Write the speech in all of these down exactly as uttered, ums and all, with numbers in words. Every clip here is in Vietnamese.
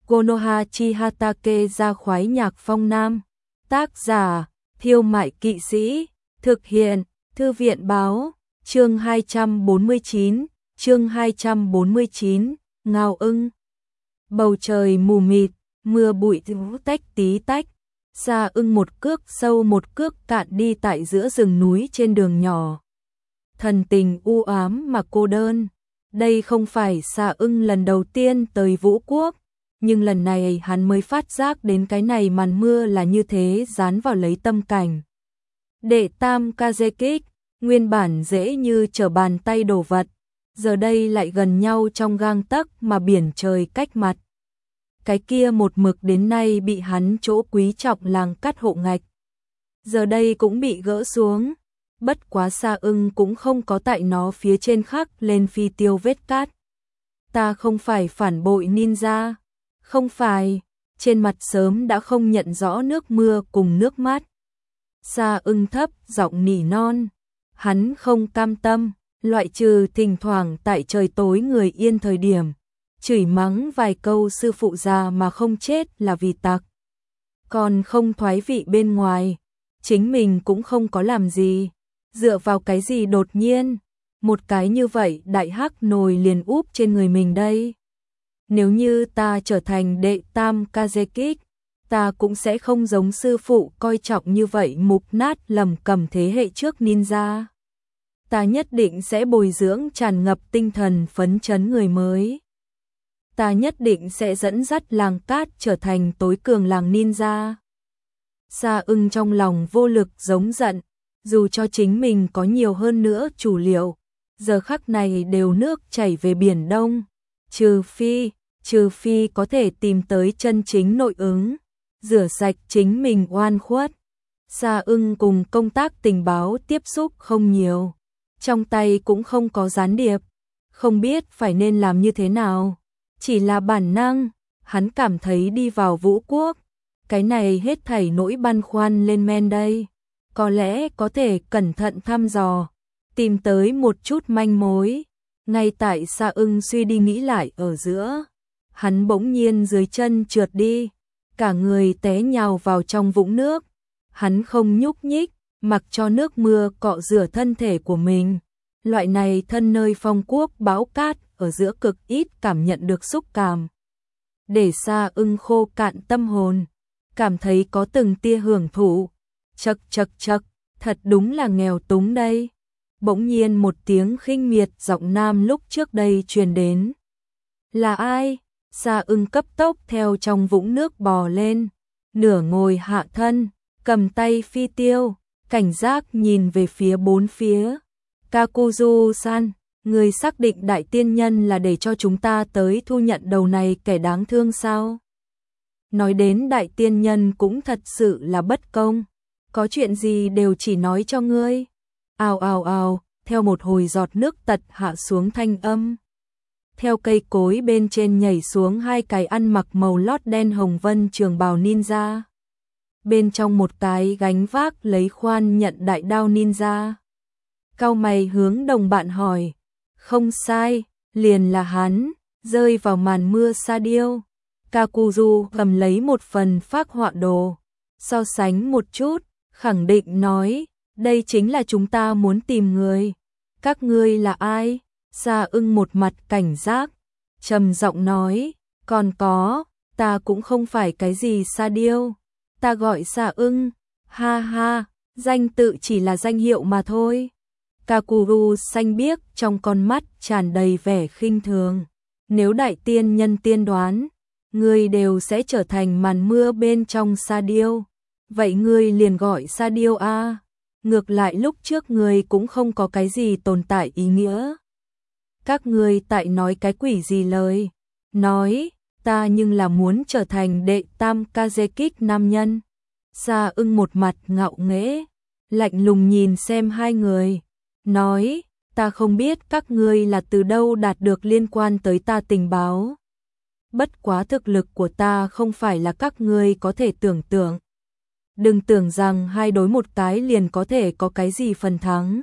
Konoha Chihatake ra khoái nhạc phong nam. Tác giả, Thiêu Mại Kỵ Sĩ. Thực hiện, Thư viện Báo. Chương hai trăm bốn mươi chín, chương hai trăm bốn mươi chín, Ngao ưng. Bầu trời mù mịt, mưa bụi tách tí tách. Sa ưng một cước sâu một cước cạn đi tại giữa rừng núi trên đường nhỏ. Thần tình u ám mà cô đơn. Đây không phải Sa ưng lần đầu tiên tới Vũ Quốc, nhưng lần này hắn mới phát giác đến cái này màn mưa là như thế dán vào lấy tâm cảnh. Đệ tam Kazekik, nguyên bản dễ như trở bàn tay đổ vật, giờ đây lại gần nhau trong gang tấc mà biển trời cách mặt. Cái kia một mực đến nay bị hắn chỗ quý trọng làng cắt hộ ngạch, giờ đây cũng bị gỡ xuống. Bất quá Sa ưng cũng không có tại nó phía trên khắc lên phi tiêu vết cát. Ta không phải phản bội ninja, không phải, trên mặt sớm đã không nhận rõ nước mưa cùng nước mắt. Sa ưng thấp giọng nỉ non, hắn không cam tâm, loại trừ thỉnh thoảng tại trời tối người yên thời điểm, chửi mắng vài câu sư phụ già mà không chết là vì tặc. Còn không thoái vị bên ngoài, chính mình cũng không có làm gì, dựa vào cái gì đột nhiên, một cái như vậy đại hắc nồi liền úp trên người mình đây. Nếu như ta trở thành đệ tam Kazekik, ta cũng sẽ không giống sư phụ coi trọng như vậy mục nát lầm cầm thế hệ trước ninja. Ta nhất định sẽ bồi dưỡng tràn ngập tinh thần phấn chấn người mới. Ta nhất định sẽ dẫn dắt làng cát trở thành tối cường làng ninja. Sa ưng trong lòng vô lực giống giận, dù cho chính mình có nhiều hơn nữa chủ liệu, giờ khắc này đều nước chảy về biển Đông, trừ phi, trừ phi có thể tìm tới chân chính nội ứng, rửa sạch chính mình oan khuất. Sa ưng cùng công tác tình báo tiếp xúc không nhiều, trong tay cũng không có gián điệp, không biết phải nên làm như thế nào, chỉ là bản năng, hắn cảm thấy đi vào Vũ Quốc, cái này hết thảy nỗi băn khoăn lên men đây, có lẽ có thể cẩn thận thăm dò, tìm tới một chút manh mối. Ngay tại Sa ưng suy đi nghĩ lại ở giữa, hắn bỗng nhiên dưới chân trượt đi, cả người té nhào vào trong vũng nước. Hắn không nhúc nhích, mặc cho nước mưa cọ rửa thân thể của mình. Loại này thân nơi phong quốc bão cát ở giữa cực ít cảm nhận được xúc cảm. Để Sa ưng khô cạn tâm hồn, cảm thấy có từng tia hưởng thụ. Chậc chậc chậc, thật đúng là nghèo túng đây. Bỗng nhiên một tiếng khinh miệt giọng nam lúc trước đây truyền đến. Là ai? Sa ưng cấp tốc theo trong vũng nước bò lên, nửa ngồi hạ thân, cầm tay phi tiêu, cảnh giác nhìn về phía bốn phía. Kakuzu-san, người xác định đại tiên nhân là để cho chúng ta tới thu nhận đầu này kẻ đáng thương sao? Nói đến đại tiên nhân cũng thật sự là bất công, có chuyện gì đều chỉ nói cho ngươi. Ào ào ào, theo một hồi giọt nước tật hạ xuống thanh âm. Theo cây cối bên trên nhảy xuống hai cái ăn mặc màu lót đen hồng vân trường bào ninja. Bên trong một cái gánh vác lấy khoan nhận đại đao ninja. Cau mày hướng đồng bạn hỏi. Không sai, liền là hắn, rơi vào màn mưa sa điêu. Kakuzu cầm lấy một phần phác họa đồ, so sánh một chút, khẳng định nói, đây chính là chúng ta muốn tìm người. Các ngươi là ai? Sa ưng một mặt cảnh giác, trầm giọng nói, còn có, ta cũng không phải cái gì sa điêu, ta gọi Sa ưng, ha ha, danh tự chỉ là danh hiệu mà thôi. Kakuru xanh biếc trong con mắt tràn đầy vẻ khinh thường, nếu đại tiên nhân tiên đoán, ngươi đều sẽ trở thành màn mưa bên trong sa điêu, vậy ngươi liền gọi sa điêu a. Ngược lại lúc trước ngươi cũng không có cái gì tồn tại ý nghĩa. Các ngươi tại nói cái quỷ gì lời? Nói, ta nhưng là muốn trở thành đệ tam Kazekik nam nhân. Sa ưng một mặt ngạo nghễ, lạnh lùng nhìn xem hai người, nói, ta không biết các ngươi là từ đâu đạt được liên quan tới ta tình báo. Bất quá thực lực của ta không phải là các ngươi có thể tưởng tượng. Đừng tưởng rằng hai đối một cái liền có thể có cái gì phần thắng.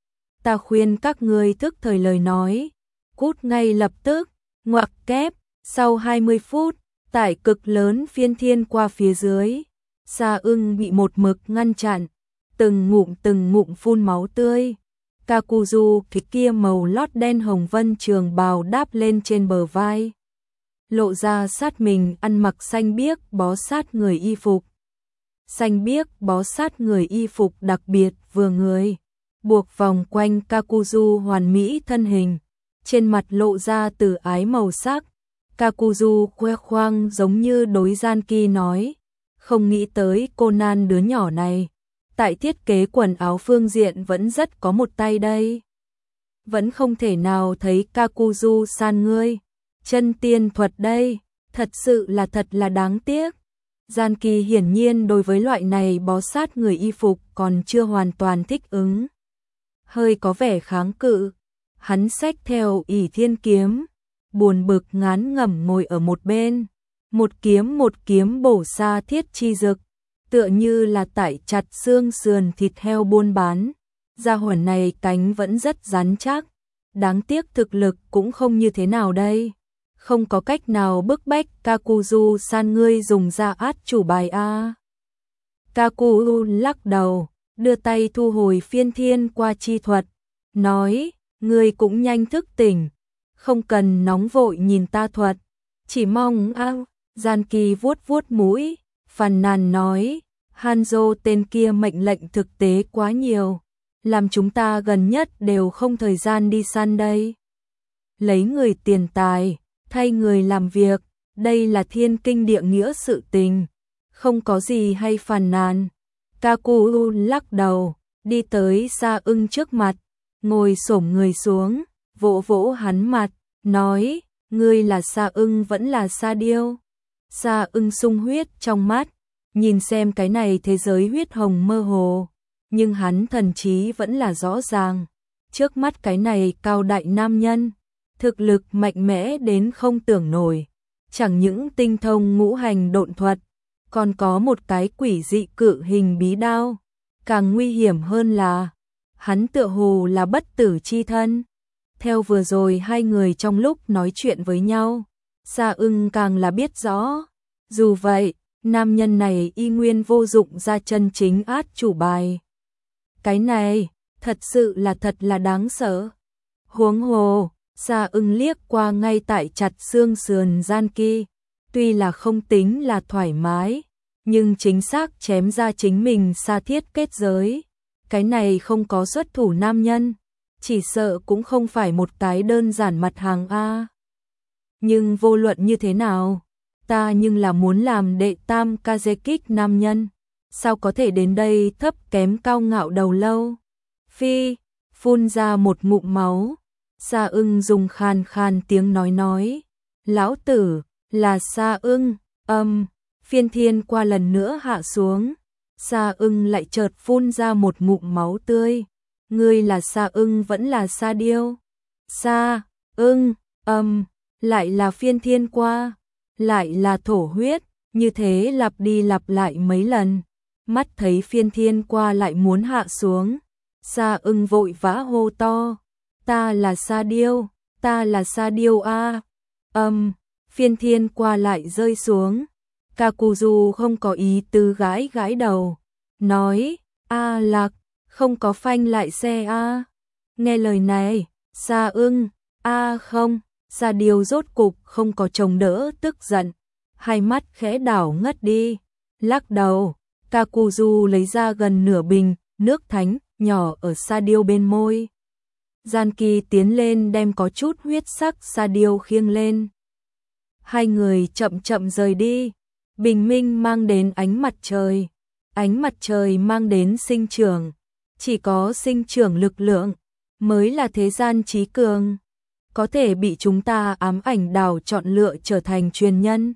Ta khuyên các ngươi thức thời lời nói, cút ngay lập tức. Ngoặc kép, sau hai mươi phút, Tại cực lớn phiên thiên qua phía dưới, Sa Ưng bị một mực ngăn chặn, từng ngụm từng ngụm phun máu tươi. Kakuzu cái kia màu lót đen hồng vân trường bào đáp lên trên bờ vai, lộ ra sát mình ăn mặc xanh biếc bó sát người y phục. Xanh biếc bó sát người y phục đặc biệt vừa người, buộc vòng quanh Kakuzu hoàn mỹ thân hình, trên mặt lộ ra từ ái màu sắc. Kakuzu khoe khoang giống như đối gian kỳ nói, không nghĩ tới Conan đứa nhỏ này, tại thiết kế quần áo phương diện vẫn rất có một tay đây. Vẫn không thể nào thấy Kakuzu san ngươi, chân tiên thuật đây, thật sự là thật là đáng tiếc. Gian kỳ hiển nhiên đối với loại này bó sát người y phục còn chưa hoàn toàn thích ứng, hơi có vẻ kháng cự. Hắn xách theo ỷ thiên kiếm, buồn bực ngán ngẩm ngồi ở một bên, một kiếm một kiếm bổ ra thiết chi dực, tựa như là tại chặt xương sườn thịt heo buôn bán. Gia hỏa này cánh vẫn rất rắn chắc, đáng tiếc thực lực cũng không như thế nào đây. Không có cách nào bức bách Kakuzu san ngươi dùng ra át chủ bài a. Kakuzu lắc đầu, đưa tay thu hồi phiên thiên qua chi thuật, nói, ngươi cũng nhanh thức tỉnh, không cần nóng vội nhìn ta thuật, chỉ mong a. Gian kỳ vuốt vuốt mũi, phàn nàn nói, Hanzo tên kia mệnh lệnh thực tế quá nhiều, làm chúng ta gần nhất đều không thời gian đi săn đây. Lấy người tiền tài, thay người làm việc, đây là thiên kinh địa nghĩa sự tình, không có gì hay phàn nàn. Kaku lắc đầu, đi tới Sa Ưng trước mặt, ngồi xổm người xuống, vỗ vỗ hắn mặt, nói, ngươi là Sa Ưng vẫn là Sa Điêu. Sa Ưng sung huyết trong mắt, nhìn xem cái này thế giới huyết hồng mơ hồ, nhưng hắn thần trí vẫn là rõ ràng. Trước mắt cái này cao đại nam nhân, thực lực mạnh mẽ đến không tưởng nổi, chẳng những tinh thông ngũ hành độn thuật, còn có một cái quỷ dị cự hình bí đao, càng nguy hiểm hơn là hắn tựa hồ là bất tử chi thân. Theo vừa rồi hai người trong lúc nói chuyện với nhau, Sa Ưng càng là biết rõ, dù vậy, nam nhân này y nguyên vô dụng ra chân chính át chủ bài. Cái này, thật sự là thật là đáng sợ. Huống hồ, Sa Ưng liếc qua ngay tại chặt xương sườn gian kỳ, tuy là không tính là thoải mái, nhưng chính xác chém ra chính mình sa thiết kết giới. Cái này không có xuất thủ nam nhân, chỉ sợ cũng không phải một cái đơn giản mặt hàng A. Nhưng vô luận như thế nào, ta nhưng là muốn làm đệ tam Kazekik nam nhân, sao có thể đến đây thấp kém cao ngạo đầu lâu. Phi, phun ra một ngụm máu, Sa Ưng dùng khàn khàn tiếng nói nói, lão tử, là Sa Ưng, âm, phiên thiên qua lần nữa hạ xuống. Sa Ưng lại chợt phun ra một ngụm máu tươi, ngươi là Sa Ưng vẫn là Sa Điêu. Sa Ưng, âm, lại là phiên thiên qua, lại là thổ huyết, như thế lặp đi lặp lại mấy lần. Mắt thấy phiên thiên qua lại muốn hạ xuống, Sa Ưng vội vã hô to, ta là Sa Điêu, ta là Sa Điêu a. Âm, phiên thiên qua lại rơi xuống. Kakuzu không có ý tứ gãi gãi đầu, nói, a lạc, không có phanh lại xe a. Nghe lời này, Sa Ưng, a không, Sa Điêu rốt cục không có chống đỡ tức giận, hai mắt khẽ đảo ngất đi, lắc đầu. Kakuzu lấy ra gần nửa bình nước thánh nhỏ ở Sa Điêu bên môi. Gian kỳ tiến lên đem có chút huyết sắc Sa Điêu khiêng lên. Hai người chậm chậm rời đi. Bình minh mang đến ánh mặt trời, ánh mặt trời mang đến sinh trưởng, chỉ có sinh trưởng lực lượng mới là thế gian trí cường, có thể bị chúng ta ám ảnh đào chọn lựa trở thành truyền nhân.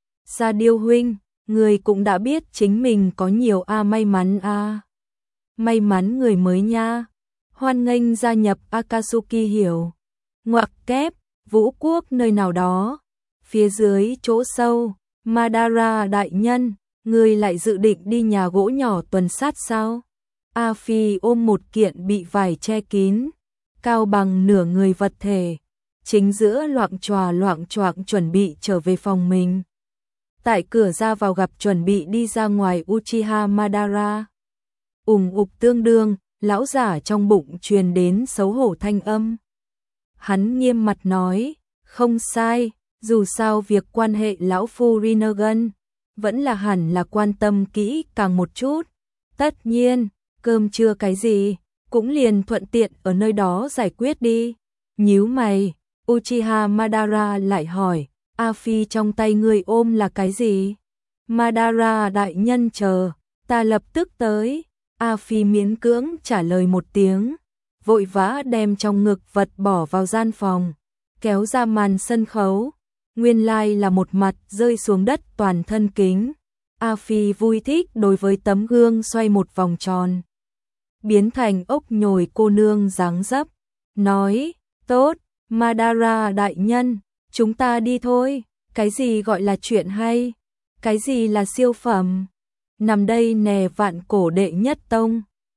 Sa Điêu huynh, người cũng đã biết chính mình có nhiều a may mắn a. May mắn người mới nha. Hoan nghênh gia nhập Akatsuki hiểu. Ngoặc kép, Vũ Quốc nơi nào đó, phía dưới chỗ sâu. Madara đại nhân, người lại dự định đi nhà gỗ nhỏ tuần sát sao? A Phi ôm một kiện bị vải che kín, cao bằng nửa người vật thể, chính giữa loạng choạng loạng choạng chuẩn bị trở về phòng mình. tại cửa ra vào gặp chuẩn bị đi ra ngoài Uchiha Madara. Ùng ục tương đương, lão giả trong bụng truyền đến xấu hổ thanh âm. Hắn nghiêm mặt nói, không sai, dù sao việc quan hệ lão phu Rinnegan vẫn là hẳn là quan tâm kỹ càng một chút. Tất nhiên, cơm trưa cái gì, cũng liền thuận tiện ở nơi đó giải quyết đi. Nhíu mày, Uchiha Madara lại hỏi, A Phi trong tay người ôm là cái gì? Madara đại nhân chờ, ta lập tức tới. A Phi miễn cưỡng trả lời một tiếng, vội vã đem trong ngực vật bỏ vào gian phòng, kéo ra màn sân khấu. Nguyên lai là một mặt rơi xuống đất toàn thân kính. A Phi vui thích đối với tấm gương xoay một vòng tròn, biến thành ốc nhồi cô nương dáng dấp, nói, tốt, Madara đại nhân, chúng ta đi thôi. Cái gì gọi là chuyện hay? Cái gì là siêu phẩm? Nằm đây nè vạn cổ đệ nhất tông.